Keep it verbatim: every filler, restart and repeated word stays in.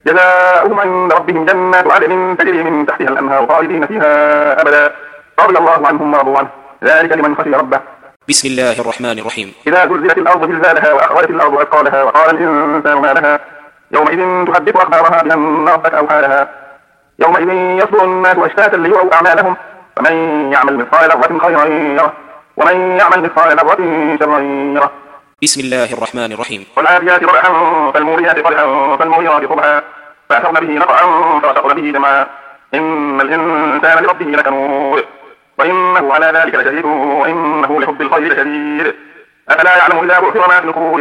جزاؤهم عند ربهم جنات عدن تجري من تحتها الأنهار خالدين فيها أبدا رضي الله عنهم ورضوا عنه ذلك لمن خشي ربه. بسم الله الرحمن الرحيم. إذا زلزلت الأرض زلزالها وأخرجت الأرض أثقالها وقال الإنسان ما لها يومئذ تحدث أخبارها بأن ربك أوحى لها يومئذ يصدر الناس أشتاتا ليروا أعمالهم فمن يعمل مثقال ذرة خيرا يره ومن يعمل مثقال ذرة شرا يره. بسم الله الرحمن الرحيم. والعاديات ضبحا فالموريات قدحا فالمغيرات صبحا فأثرن به نقعا فوسطن به جمعا إن الإنسان لربه لكنود وإنه على ذلك لشهيد وإنه لحب الخير لشديد أفلا يعلم إذا بعثر ما في القبور